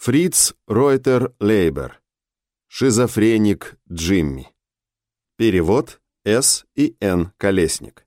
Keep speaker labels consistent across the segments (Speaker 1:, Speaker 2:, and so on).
Speaker 1: Фриц Ройтер Лейбер. Шизофреник Джимми. Перевод С. и Н. Колесник.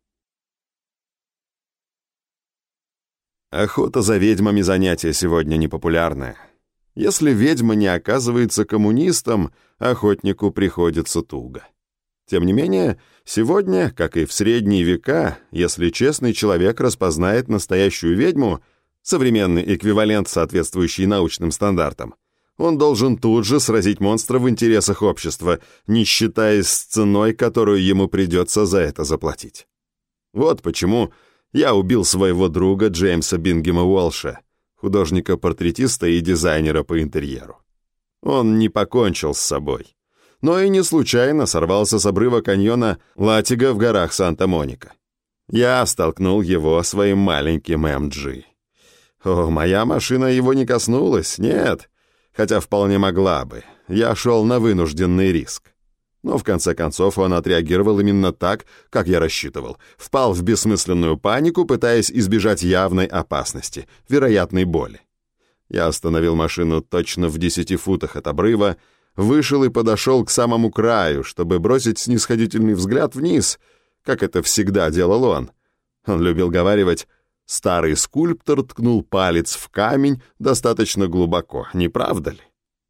Speaker 1: Охота за ведьмами занятие сегодня непопулярное. Если ведьма не оказывается коммунистом, охотнику приходится туго. Тем не менее, сегодня, как и в средние века, если честный человек распознает настоящую ведьму, современный эквивалент, соответствующий научным стандартам, он должен тут же сразить монстра в интересах общества, не считаясь с ценой, которую ему придется за это заплатить. Вот почему я убил своего друга Джеймса Бингема Уолша, художника-портретиста и дизайнера по интерьеру. Он не покончил с собой, но и не случайно сорвался с обрыва каньона Латига в горах Санта-Моника. Я столкнул его своим маленьким МГ. О, моя машина его не коснулась, нет, хотя вполне могла бы. Я шел на вынужденный риск. Но в конце концов он отреагировал именно так, как я рассчитывал. Впал в бессмысленную панику, пытаясь избежать явной опасности, вероятной боли. Я остановил машину точно в 10 футах от обрыва, вышел и подошел к самому краю, чтобы бросить снисходительный взгляд вниз, как это всегда делал он. Он любил говаривать: «Старый скульптор ткнул палец в камень достаточно глубоко, не правда ли?»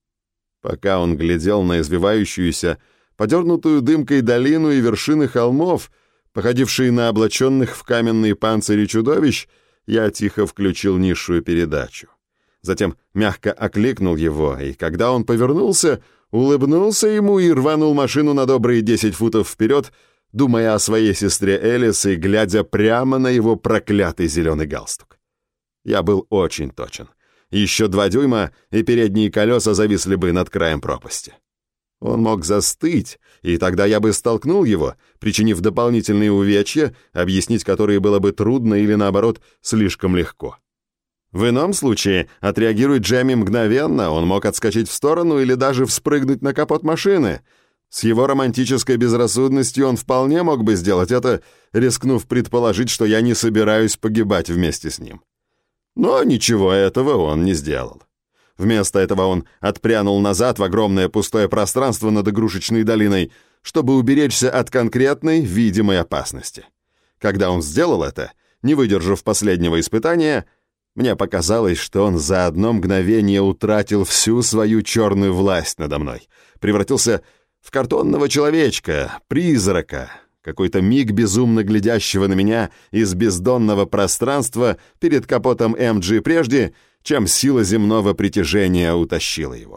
Speaker 1: Пока он глядел на извивающуюся, подернутую дымкой долину и вершины холмов, походившие на облаченных в каменные панцири чудовищ, я тихо включил низшую передачу. Затем мягко окликнул его, и когда он повернулся, улыбнулся ему и рванул машину на добрые 10 футов вперед, думая о своей сестре Элис и глядя прямо на его проклятый зеленый галстук. Я был очень точен. Еще 2 дюйма, и передние колеса зависли бы над краем пропасти. Он мог застыть, и тогда я бы столкнул его, причинив дополнительные увечья, объяснить которые было бы трудно или, наоборот, слишком легко. В ином случае, отреагирует Джемми мгновенно, он мог отскочить в сторону или даже вспрыгнуть на капот машины. С его романтической безрассудностью он вполне мог бы сделать это, рискнув предположить, что я не собираюсь погибать вместе с ним. Но ничего этого он не сделал. Вместо этого он отпрянул назад в огромное пустое пространство над игрушечной долиной, чтобы уберечься от конкретной, видимой опасности. Когда он сделал это, не выдержав последнего испытания, мне показалось, что он за одно мгновение утратил всю свою черную власть надо мной, превратился в картонного человечка, призрака, какой-то миг безумно глядящего на меня из бездонного пространства перед капотом МГ прежде, чем сила земного притяжения утащила его.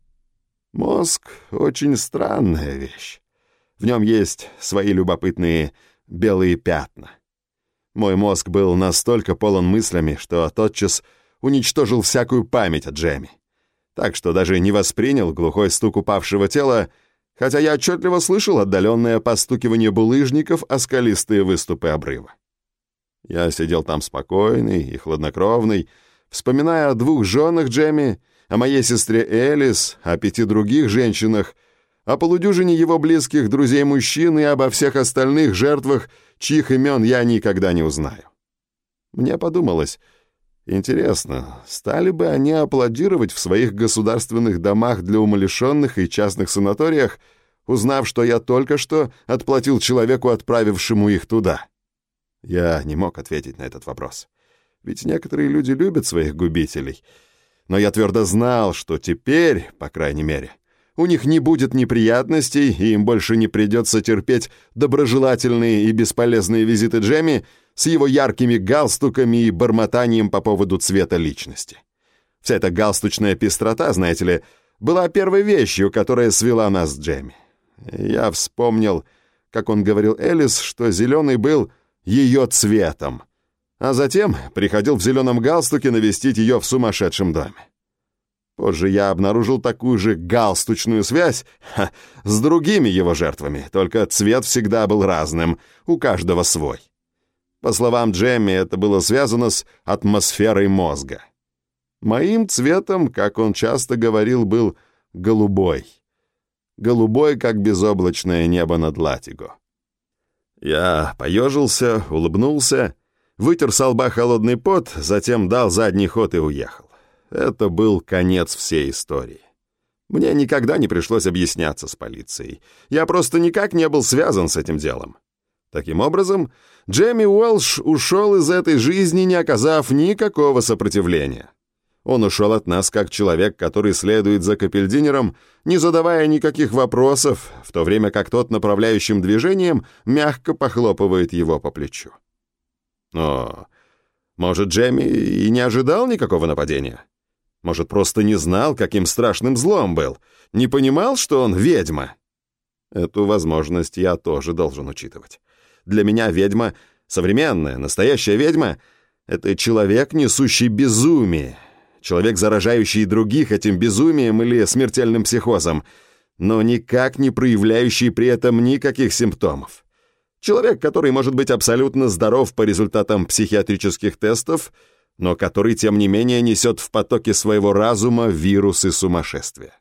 Speaker 1: Мозг — очень странная вещь. В нем есть свои любопытные белые пятна. Мой мозг был настолько полон мыслями, что тотчас уничтожил всякую память о Джемми, так что даже не воспринял глухой стук упавшего тела, хотя я отчетливо слышал отдаленное постукивание булыжников о скалистые выступы обрыва. Я сидел там спокойный и хладнокровный, вспоминая о 2 женах Джемми, о моей сестре Элис, о 5 других женщинах, о полудюжине его близких друзей-мужчин и обо всех остальных жертвах, чьих имен я никогда не узнаю. Мне подумалось, интересно, стали бы они аплодировать в своих государственных домах для умалишенных и частных санаториях, узнав, что я только что отплатил человеку, отправившему их туда? Я не мог ответить на этот вопрос. Ведь некоторые люди любят своих губителей. Но я твердо знал, что теперь, по крайней мере, у них не будет неприятностей, и им больше не придется терпеть доброжелательные и бесполезные визиты Джемми с его яркими галстуками и бормотанием по поводу цвета личности. Вся эта галстучная пестрота, знаете ли, была первой вещью, которая свела нас с Джемми. Я вспомнил, как он говорил Элис, что зеленый был ее цветом, а затем приходил в зеленом галстуке навестить ее в сумасшедшем доме. Позже я обнаружил такую же галстучную связь с другими его жертвами, только цвет всегда был разным, у каждого свой. По словам Джемми, это было связано с атмосферой мозга. Моим цветом, как он часто говорил, был голубой. Голубой, как безоблачное небо над Латиго. Я поежился, улыбнулся, вытер со лба холодный пот, затем дал задний ход и уехал. это был конец всей истории. Мне никогда не пришлось объясняться с полицией. Я просто никак не был связан с этим делом. Таким образом, Джейми Уэлш ушел из этой жизни, не оказав никакого сопротивления. Он ушел от нас как человек, который следует за капельдинером, не задавая никаких вопросов, в то время как тот направляющим движением мягко похлопывает его по плечу. Но, может, Джейми и не ожидал никакого нападения? Может, просто не знал, каким страшным злом был, не понимал, что он ведьма? Эту возможность я тоже должен учитывать. Для меня ведьма, современная, настоящая ведьма — это человек, несущий безумие, человек, заражающий других этим безумием или смертельным психозом, но никак не проявляющий при этом никаких симптомов. Человек, который может быть абсолютно здоров по результатам психиатрических тестов, но который, тем не менее, несет в потоке своего разума вирусы сумасшествия.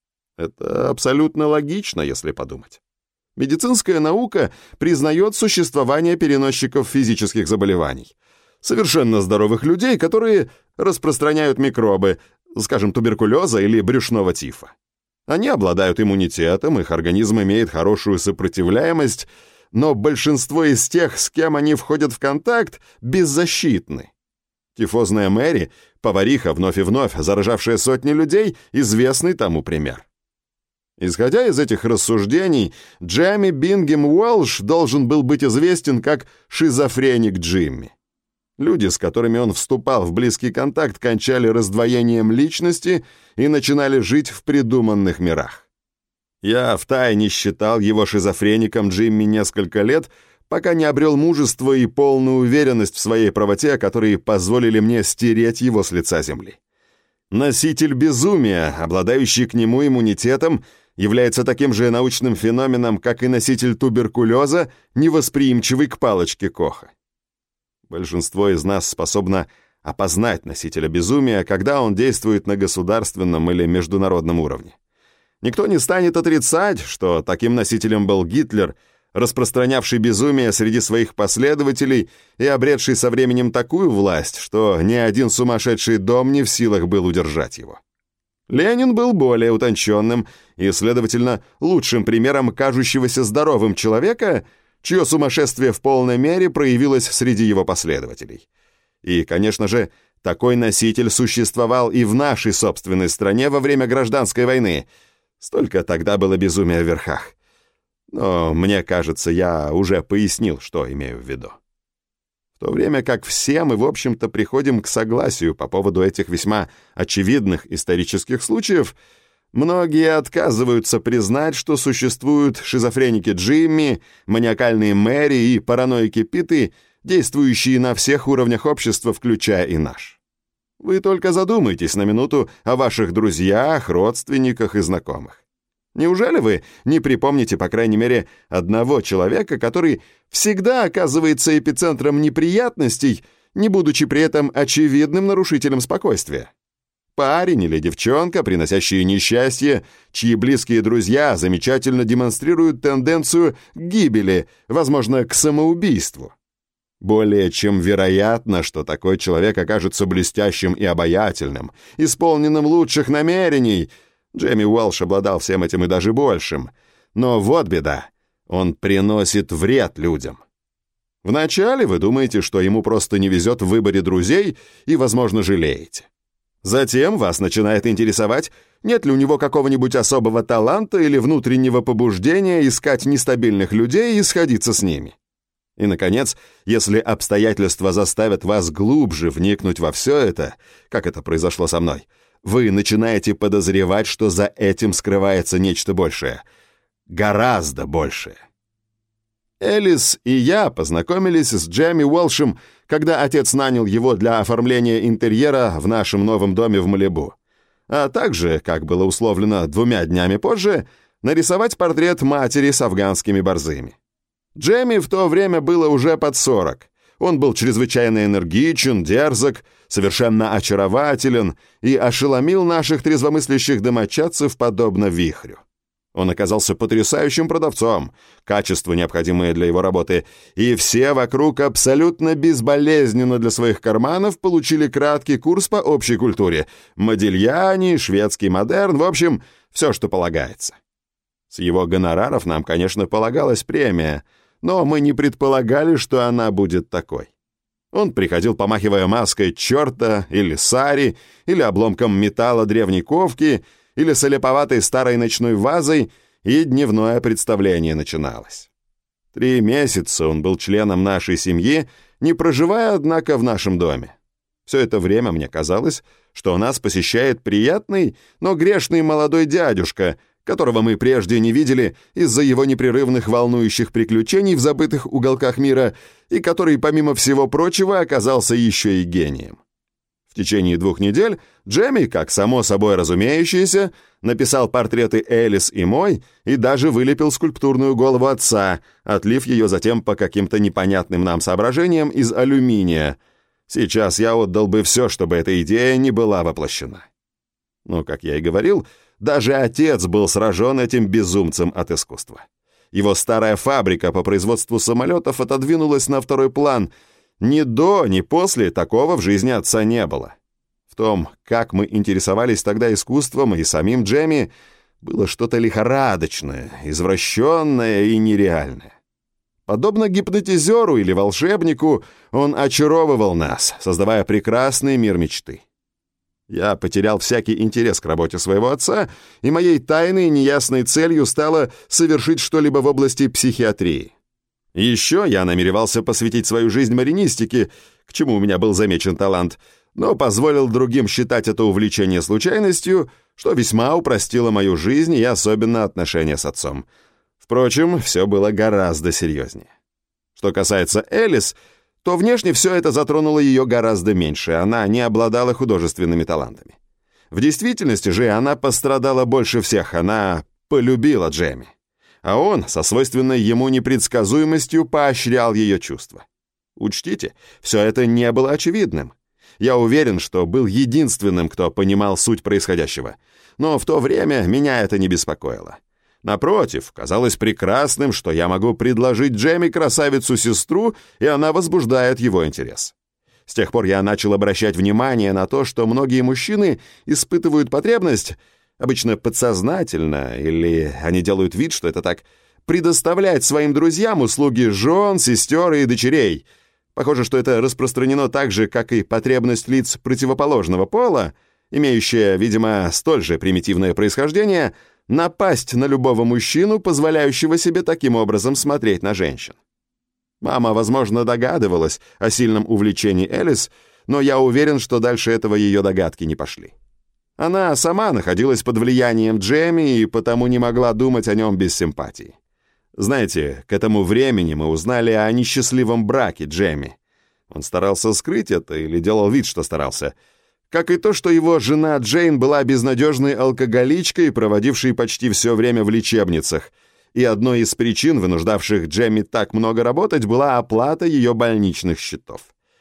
Speaker 1: Это абсолютно логично, если подумать. Медицинская наука признает существование переносчиков физических заболеваний. Совершенно здоровых людей, которые распространяют микробы, скажем, туберкулеза или брюшного тифа. Они обладают иммунитетом, их организм имеет хорошую сопротивляемость, но большинство из тех, с кем они входят в контакт, беззащитны. Тифозная Мэри, повариха, вновь и вновь заражавшая сотни людей, известный тому пример. Исходя из этих рассуждений, Джейми Бингем Уэлш должен был быть известен как шизофреник Джимми. Люди, с которыми он вступал в близкий контакт, кончали раздвоением личности и начинали жить в придуманных мирах. Я втайне считал его шизофреником Джимми несколько лет, пока не обрел мужество и полную уверенность в своей правоте, которые позволили мне стереть его с лица земли. Носитель безумия, обладающий к нему иммунитетом, является таким же научным феноменом, как и носитель туберкулеза, невосприимчивый к палочке Коха. Большинство из нас способно опознать носителя безумия, когда он действует на государственном или международном уровне. Никто не станет отрицать, что таким носителем был Гитлер, распространявший безумие среди своих последователей и обретший со временем такую власть, что ни один сумасшедший дом не в силах был удержать его. Ленин был более утонченным и, следовательно, лучшим примером кажущегося здоровым человека, чье сумасшествие в полной мере проявилось среди его последователей. И, конечно же, такой носитель существовал и в нашей собственной стране во время гражданской войны. Столько тогда было безумия в верхах. Но, мне кажется, я уже пояснил, что имею в виду. В то время как все мы, в общем-то, приходим к согласию по поводу этих весьма очевидных исторических случаев, многие отказываются признать, что существуют шизофреники Джимми, маниакальные Мэри и параноики Питты, действующие на всех уровнях общества, включая и наш. Вы только задумайтесь на минуту о ваших друзьях, родственниках и знакомых. Неужели вы не припомните, по крайней мере, одного человека, который всегда оказывается эпицентром неприятностей, не будучи при этом очевидным нарушителем спокойствия? Парень или девчонка, приносящие несчастье, чьи близкие друзья замечательно демонстрируют тенденцию к гибели, возможно, к самоубийству. Более чем вероятно, что такой человек окажется блестящим и обаятельным, исполненным лучших намерений. Джейми Уэлш обладал всем этим и даже большим. Но вот беда. Он приносит вред людям. Вначале вы думаете, что ему просто не везет в выборе друзей и, возможно, жалеете. Затем вас начинает интересовать, нет ли у него какого-нибудь особого таланта или внутреннего побуждения искать нестабильных людей и сходиться с ними. И, наконец, если обстоятельства заставят вас глубже вникнуть во все это, как это произошло со мной, вы начинаете подозревать, что за этим скрывается нечто большее. Гораздо большее. Элис и я познакомились с Джейми Уэлшем, когда отец нанял его для оформления интерьера в нашем новом доме в Малибу. А также, как было условлено 2 днями позже, нарисовать портрет матери с афганскими борзыми. Джейми в то время было уже под 40. Он был чрезвычайно энергичен, дерзок, совершенно очарователен и ошеломил наших трезвомыслящих домочадцев подобно вихрю. Он оказался потрясающим продавцом, качество, необходимое для его работы, и все вокруг абсолютно безболезненно для своих карманов получили краткий курс по общей культуре. Модильяни, шведский модерн, в общем, все, что полагается. С его гонораров нам, конечно, полагалась премия, но мы не предполагали, что она будет такой. Он приходил, помахивая маской черта или сари, или обломком металла древней ковки, или с олиповатой старой ночной вазой, и дневное представление начиналось. 3 месяца он был членом нашей семьи, не проживая, однако, в нашем доме. Все это время мне казалось, что нас посещает приятный, но грешный молодой дядюшка, которого мы прежде не видели из-за его непрерывных волнующих приключений в забытых уголках мира, и который, помимо всего прочего, оказался еще и гением. В течение 2 недель Джемми, как само собой разумеющееся, написал портреты Элис и мой и даже вылепил скульптурную голову отца, отлив ее затем по каким-то непонятным нам соображениям из алюминия. Сейчас я отдал бы все, чтобы эта идея не была воплощена. Но, как я и говорил, даже отец был сражен этим безумцем от искусства. Его старая фабрика по производству самолетов отодвинулась на второй план. Ни до, ни после такого в жизни отца не было. В том, как мы интересовались тогда искусством и самим Джемми, было что-то лихорадочное, извращенное и нереальное. Подобно гипнотизеру или волшебнику, он очаровывал нас, создавая прекрасный мир мечты. Я потерял всякий интерес к работе своего отца, и моей тайной неясной целью стало совершить что-либо в области психиатрии. Еще я намеревался посвятить свою жизнь маринистике, к чему у меня был замечен талант, но позволил другим считать это увлечение случайностью, что весьма упростило мою жизнь и особенно отношения с отцом. Впрочем, все было гораздо серьезнее. Что касается Элис, то внешне все это затронуло ее гораздо меньше, она не обладала художественными талантами. В действительности же она пострадала больше всех, она полюбила Джемми. А он, со свойственной ему непредсказуемостью, поощрял ее чувства. Учтите, все это не было очевидным. Я уверен, что был единственным, кто понимал суть происходящего. Но в то время меня это не беспокоило. Напротив, казалось прекрасным, что я могу предложить Джемми красавицу-сестру, и она возбуждает его интерес. С тех пор я начал обращать внимание на то, что многие мужчины испытывают потребность, обычно подсознательно, или они делают вид, что это так, предоставлять своим друзьям услуги жен, сестер и дочерей. Похоже, что это распространено так же, как и потребность лиц противоположного пола, имеющая, видимо, столь же примитивное происхождение, напасть на любого мужчину, позволяющего себе таким образом смотреть на женщин. Мама, возможно, догадывалась о сильном увлечении Элис, но я уверен, что дальше этого ее догадки не пошли. Она сама находилась под влиянием Джемми и потому не могла думать о нем без симпатии. Знаете, к этому времени мы узнали о несчастливом браке Джемми. Он старался скрыть это или делал вид, что старался. Как и то, что его жена Джейн была безнадежной алкоголичкой, проводившей почти все время в лечебницах, и одной из причин, вынуждавших Джемми так много работать, была оплата ее больничных счетов.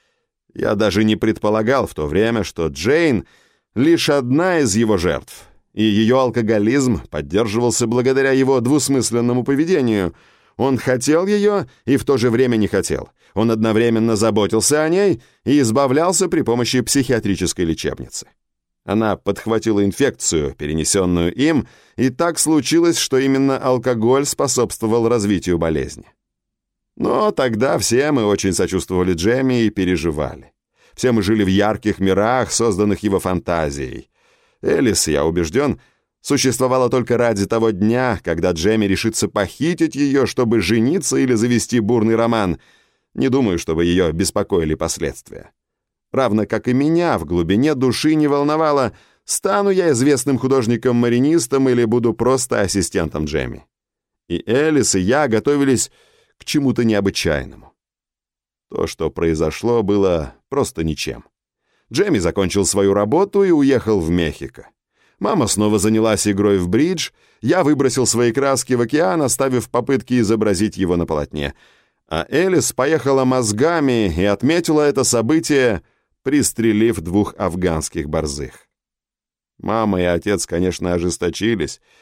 Speaker 1: Я даже не предполагал в то время, что Джейн — лишь одна из его жертв, и ее алкоголизм поддерживался благодаря его двусмысленному поведению. Он хотел ее и в то же время не хотел. Он одновременно заботился о ней и избавлялся при помощи психиатрической лечебницы. Она подхватила инфекцию, перенесенную им, и так случилось, что именно алкоголь способствовал развитию болезни. Но тогда все мы очень сочувствовали Джемми и переживали. Все мы жили в ярких мирах, созданных его фантазией. Элис, я убежден, существовала только ради того дня, когда Джемми решится похитить ее, чтобы жениться или завести бурный роман. Не думаю, чтобы ее беспокоили последствия. Равно как и меня в глубине души не волновало, стану я известным художником-маринистом или буду просто ассистентом Джемми. И Элис, и я готовились к чему-то необычайному. То, что произошло, было просто ничем. Джемми закончил свою работу и уехал в Мехико. Мама снова занялась игрой в бридж, я выбросил свои краски в океан, оставив попытки изобразить его на полотне. А Элис поехала мозгами и отметила это событие, пристрелив 2 афганских борзых. Мама и отец, конечно, ожесточились,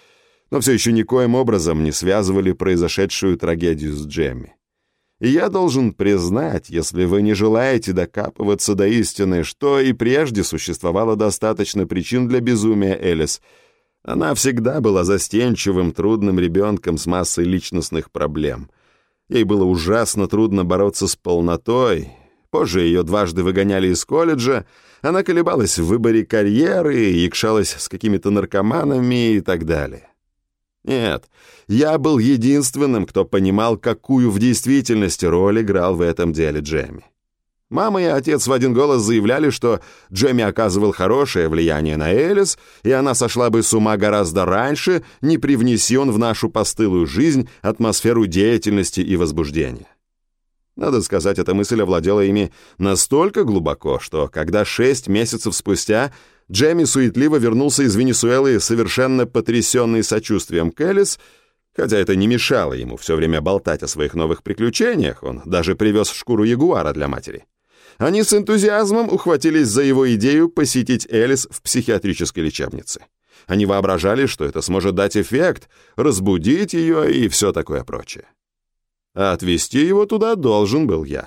Speaker 1: но все еще никоим образом не связывали произошедшую трагедию с Джемми. И я должен признать, если вы не желаете докапываться до истины, что и прежде существовало достаточно причин для безумия Элис. Она всегда была застенчивым, трудным ребенком с массой личностных проблем. Ей было ужасно трудно бороться с полнотой. Позже ее дважды выгоняли из колледжа, она колебалась в выборе карьеры, якшалась с какими-то наркоманами и так далее. Нет, я был единственным, кто понимал, какую в действительности роль играл в этом деле Джемми. Мама и отец в один голос заявляли, что Джемми оказывал хорошее влияние на Элис, и она сошла бы с ума гораздо раньше, не привнеси он в нашу постылую жизнь атмосферу деятельности и возбуждения. Надо сказать, эта мысль овладела ими настолько глубоко, что когда 6 месяцев спустя Джемми суетливо вернулся из Венесуэлы, совершенно потрясенный сочувствием к Элис, хотя это не мешало ему все время болтать о своих новых приключениях, он даже привез шкуру ягуара для матери. Они с энтузиазмом ухватились за его идею посетить Элис в психиатрической лечебнице. Они воображали, что это сможет дать эффект, разбудить ее и все такое прочее. А отвезти его туда должен был я.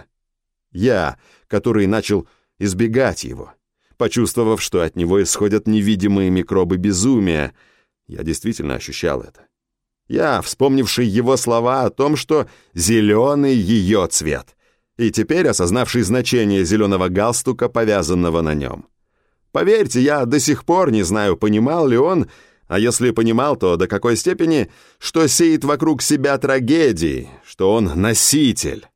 Speaker 1: Я, который начал избегать его, почувствовав, что от него исходят невидимые микробы безумия. Я действительно ощущал это. Я, вспомнивший его слова о том, что зеленый ее цвет, и теперь осознавший значение зеленого галстука, повязанного на нем. Поверьте, я до сих пор не знаю, понимал ли он, а если понимал, то до какой степени, что сеет вокруг себя трагедии, что он носитель.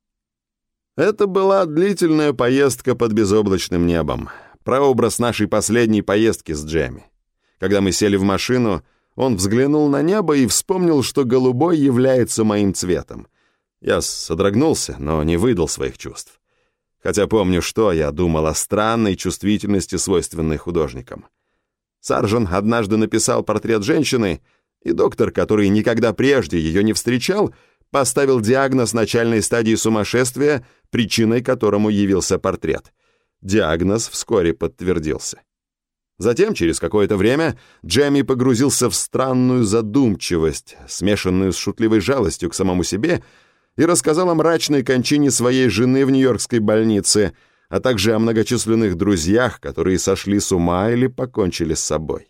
Speaker 1: Это была длительная поездка под безоблачным небом, прообраз нашей последней поездки с Джемми. Когда мы сели в машину, он взглянул на небо и вспомнил, что голубой является моим цветом. Я содрогнулся, но не выдал своих чувств. Хотя помню, что я думал о странной чувствительности, свойственной художникам. Саржен однажды написал портрет женщины, и доктор, который никогда прежде ее не встречал, поставил диагноз начальной стадии сумасшествия, причиной которому явился портрет. Диагноз вскоре подтвердился. Затем, через какое-то время, Джемми погрузился в странную задумчивость, смешанную с шутливой жалостью к самому себе, и рассказал о мрачной кончине своей жены в нью-йоркской больнице, а также о многочисленных друзьях, которые сошли с ума или покончили с собой.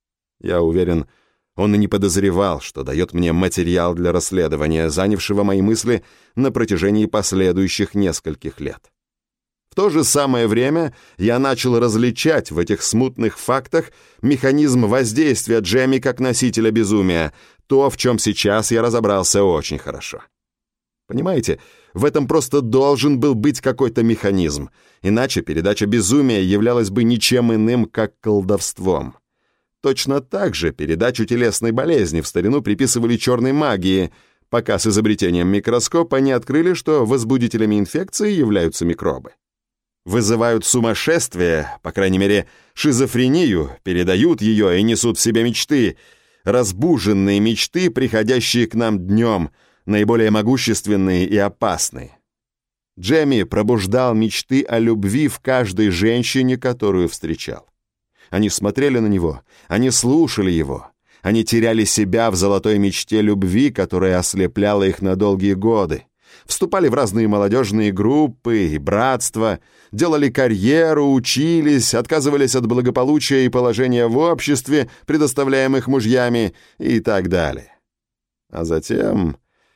Speaker 1: Я уверен, он и не подозревал, что дает мне материал для расследования, занявшего мои мысли на протяжении последующих нескольких лет. В то же самое время я начал различать в этих смутных фактах механизм воздействия Джемми как носителя безумия, то, в чем сейчас я разобрался очень хорошо. Понимаете, в этом просто должен был быть какой-то механизм, иначе передача безумия являлась бы ничем иным, как колдовством. Точно так же передачу телесной болезни в старину приписывали черной магии, пока с изобретением микроскопа не открыли, что возбудителями инфекции являются микробы. Вызывают сумасшествие, по крайней мере, шизофрению, передают ее и несут в себе мечты, разбуженные мечты, приходящие к нам днем, наиболее могущественные и опасные. Джемми пробуждал мечты о любви в каждой женщине, которую встречал. Они смотрели на него, они слушали его, они теряли себя в золотой мечте любви, которая ослепляла их на долгие годы, вступали в разные молодежные группы и братства, делали карьеру, учились, отказывались от благополучия и положения в обществе, предоставляемых мужьями, и так далее. А затем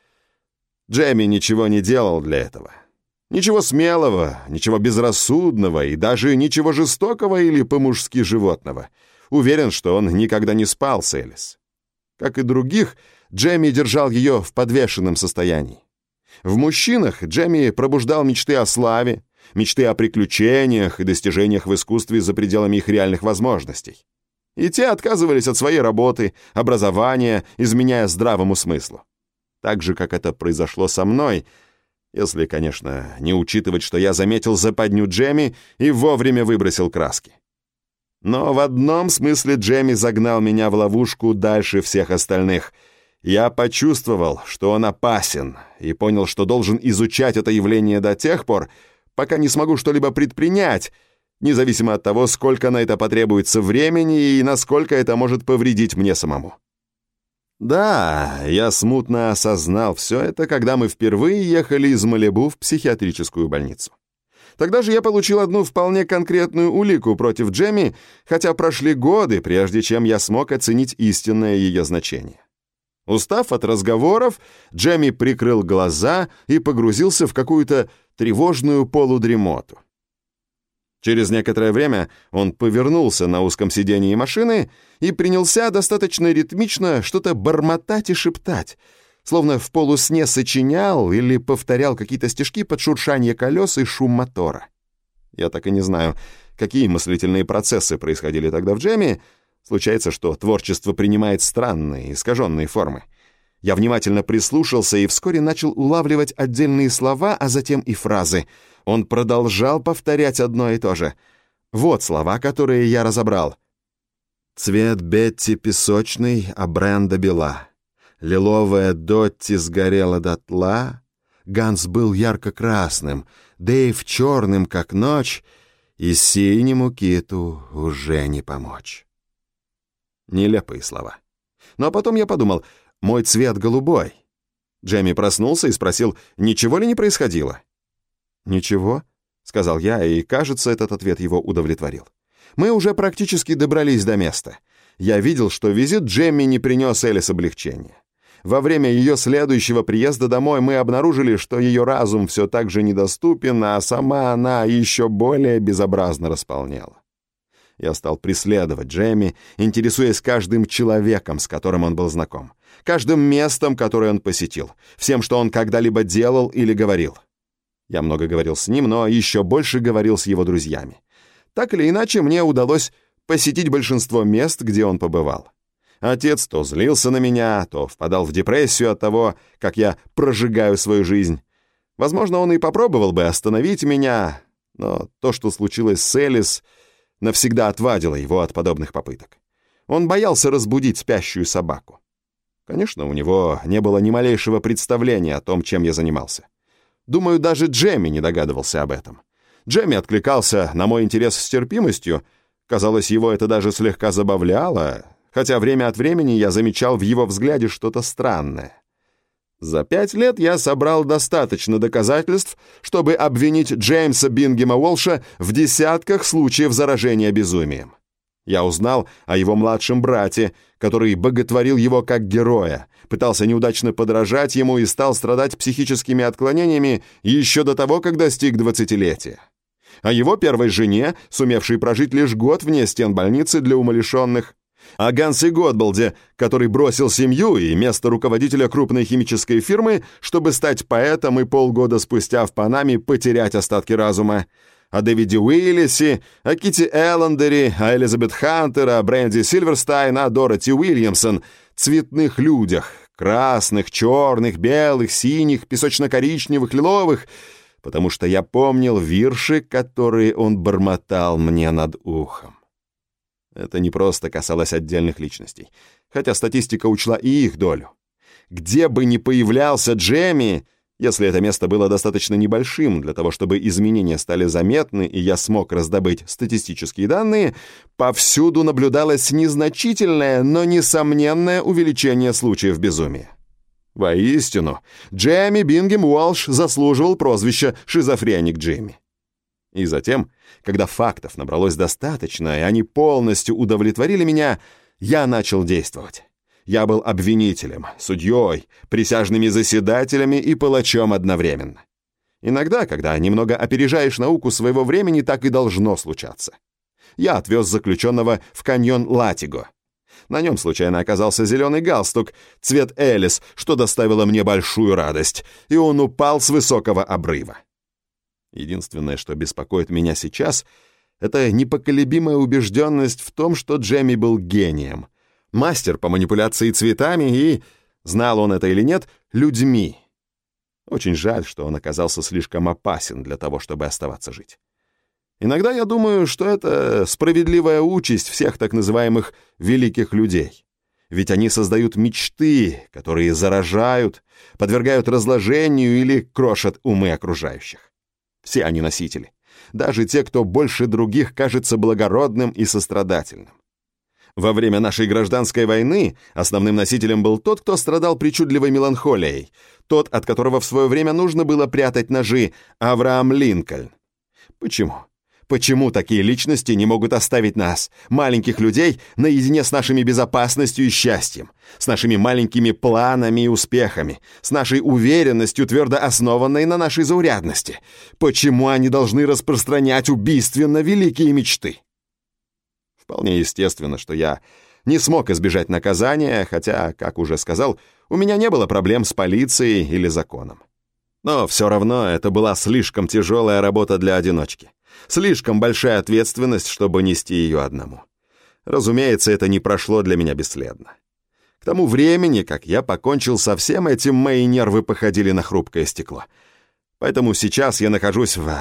Speaker 1: Джемми ничего не делал для этого. Ничего смелого, ничего безрассудного и даже ничего жестокого или по-мужски животного. Уверен, что он никогда не спал с Элис. Как и других, Джемми держал ее в подвешенном состоянии. В мужчинах Джемми пробуждал мечты о славе, мечты о приключениях и достижениях в искусстве за пределами их реальных возможностей. И те отказывались от своей работы, образования, изменяя здравому смыслу. Так же, как это произошло со мной, если, конечно, не учитывать, что я заметил западню Джемми и вовремя выбросил краски. Но в одном смысле Джемми загнал меня в ловушку дальше всех остальных. Я почувствовал, что он опасен, и понял, что должен изучать это явление до тех пор, пока не смогу что-либо предпринять, независимо от того, сколько на это потребуется времени и насколько это может повредить мне самому. Да, я смутно осознал все это, когда мы впервые ехали из Малибу в психиатрическую больницу. Тогда же я получил одну вполне конкретную улику против Джемми, хотя прошли годы, прежде чем я смог оценить истинное ее значение. Устав от разговоров, Джемми прикрыл глаза и погрузился в какую-то тревожную полудремоту. Через некоторое время он повернулся на узком сидении машины и принялся достаточно ритмично что-то бормотать и шептать, словно в полусне сочинял или повторял какие-то стишки под шуршание колес и шум мотора. Я так и не знаю, какие мыслительные процессы происходили тогда в Джемми. Случается, что творчество принимает странные, искаженные формы. Я внимательно прислушался и вскоре начал улавливать отдельные слова, а затем и фразы. Он продолжал повторять одно и то же. Вот слова, которые я разобрал. «Цвет Бетти песочный, а Бренда бела. Лиловая Дотти сгорела дотла. Ганс был ярко-красным, Дэйв черным, как ночь, и синему киту уже не помочь». Нелепые слова. Но потом я подумал, мой цвет голубой. Джемми проснулся и спросил, ничего ли не происходило. «Ничего», — сказал я, и, кажется, этот ответ его удовлетворил. Мы уже практически добрались до места. Я видел, что визит Джемми не принес Элис облегчения. Во время ее следующего приезда домой мы обнаружили, что ее разум все так же недоступен, а сама она еще более безобразно располнела. Я стал преследовать Джемми, интересуясь каждым человеком, с которым он был знаком, каждым местом, которое он посетил, всем, что он когда-либо делал или говорил. Я много говорил с ним, но еще больше говорил с его друзьями. Так или иначе, мне удалось посетить большинство мест, где он побывал. Отец то злился на меня, то впадал в депрессию от того, как я прожигаю свою жизнь. Возможно, он и попробовал бы остановить меня, но то, что случилось с Элис, навсегда отвадило его от подобных попыток. Он боялся разбудить спящую собаку. Конечно, у него не было ни малейшего представления о том, чем я занимался. Думаю, даже Джемми не догадывался об этом. Джемми откликался на мой интерес с терпимостью. Казалось, его это даже слегка забавляло, хотя время от времени я замечал в его взгляде что-то странное. За 5 лет я собрал достаточно доказательств, чтобы обвинить Джеймса Бингема Уолша в десятках случаев заражения безумием. Я узнал о его младшем брате, который боготворил его как героя, пытался неудачно подражать ему и стал страдать психическими отклонениями еще до того, как достиг 20-летия. О его первой жене, сумевшей прожить лишь год вне стен больницы для умалишенных. О Гансе Готбалде, который бросил семью и место руководителя крупной химической фирмы, чтобы стать поэтом и полгода спустя в Панаме потерять остатки разума. О Дэвиде Уиллисе, о Китти Эллендере, о Элизабет Хантер, о Бренди Сильверстайн, о Дороти Уильямсон, цветных людях, красных, черных, белых, синих, песочно-коричневых, лиловых, потому что я помнил вирши, которые он бормотал мне над ухом. Это не просто касалось отдельных личностей, хотя статистика учла и их долю. Где бы ни появлялся Джемми, если это место было достаточно небольшим для того, чтобы изменения стали заметны, и я смог раздобыть статистические данные, повсюду наблюдалось незначительное, но несомненное увеличение случаев безумия. Воистину, Джемми Бингем Уолш заслуживал прозвища «Шизофреник Джимми». И затем, когда фактов набралось достаточно, и они полностью удовлетворили меня, я начал действовать. Я был обвинителем, судьей, присяжными заседателями и палачом одновременно. Иногда, когда немного опережаешь науку своего времени, так и должно случаться. Я отвез заключенного в каньон Латиго. На нем случайно оказался зеленый галстук, цвет Элис, что доставило мне большую радость, и он упал с высокого обрыва. Единственное, что беспокоит меня сейчас, это непоколебимая убежденность в том, что Джемми был гением, мастер по манипуляции цветами и, знал он это или нет, людьми. Очень жаль, что он оказался слишком опасен для того, чтобы оставаться жить. Иногда я думаю, что это справедливая участь всех так называемых «великих людей». Ведь они создают мечты, которые заражают, подвергают разложению или крошат умы окружающих. Все они носители, даже те, кто больше других кажется благородным и сострадательным. Во время нашей гражданской войны основным носителем был тот, кто страдал причудливой меланхолией, тот, от которого в свое время нужно было прятать ножи, Авраам Линкольн. Почему? Почему такие личности не могут оставить нас, маленьких людей, наедине с нашими безопасностью и счастьем, с нашими маленькими планами и успехами, с нашей уверенностью, твердо основанной на нашей заурядности? Почему они должны распространять убийственно великие мечты? Вполне естественно, что я не смог избежать наказания, хотя, как уже сказал, у меня не было проблем с полицией или законом. Но все равно это была слишком тяжелая работа для одиночки. Слишком большая ответственность, чтобы нести ее одному. Разумеется, это не прошло для меня бесследно. К тому времени, как я покончил со всем этим, мои нервы походили на хрупкое стекло. Поэтому сейчас я нахожусь в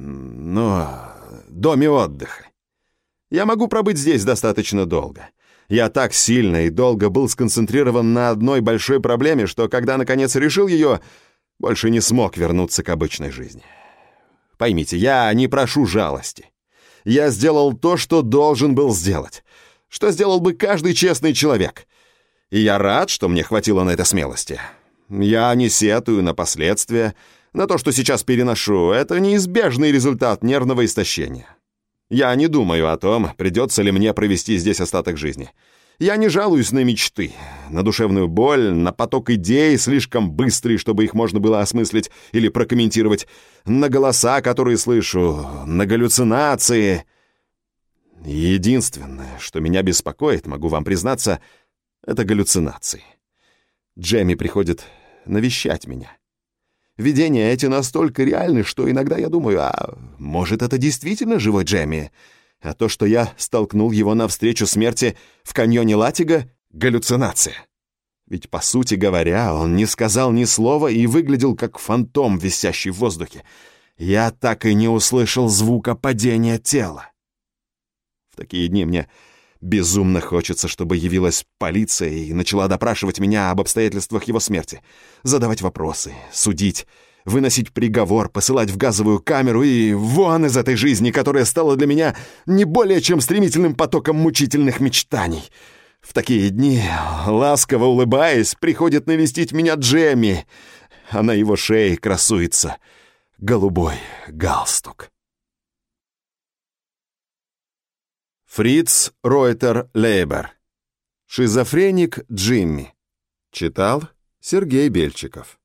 Speaker 1: доме отдыха. Я могу пробыть здесь достаточно долго. Я так сильно и долго был сконцентрирован на одной большой проблеме, что когда наконец решил ее, больше не смог вернуться к обычной жизни. Поймите, я не прошу жалости. Я сделал то, что должен был сделать, что сделал бы каждый честный человек. И я рад, что мне хватило на это смелости. Я не сетую на последствия, на то, что сейчас переношу. Это неизбежный результат нервного истощения. Я не думаю о том, придется ли мне провести здесь остаток жизни. Я не жалуюсь на мечты, на душевную боль, на поток идей, слишком быстрый, чтобы их можно было осмыслить или прокомментировать, на голоса, которые слышу, на галлюцинации. Единственное, что меня беспокоит, могу вам признаться, это галлюцинации. Джемми приходит навещать меня. Видения эти настолько реальны, что иногда я думаю, а может, это действительно живой Джемми? А то, что я столкнул его навстречу смерти в каньоне Латига — галлюцинация. Ведь, по сути говоря, он не сказал ни слова и выглядел как фантом, висящий в воздухе. Я так и не услышал звука падения тела. В такие дни мне безумно хочется, чтобы явилась полиция и начала допрашивать меня об обстоятельствах его смерти, задавать вопросы, судить, выносить приговор, посылать в газовую камеру и вон из этой жизни, которая стала для меня не более чем стремительным потоком мучительных мечтаний. В такие дни, ласково улыбаясь, приходит навестить меня Джемми, а на его шее красуется голубой галстук. Фриц Ройтер Лейбер. Шизофреник Джимми. Читал Сергей Бельчиков.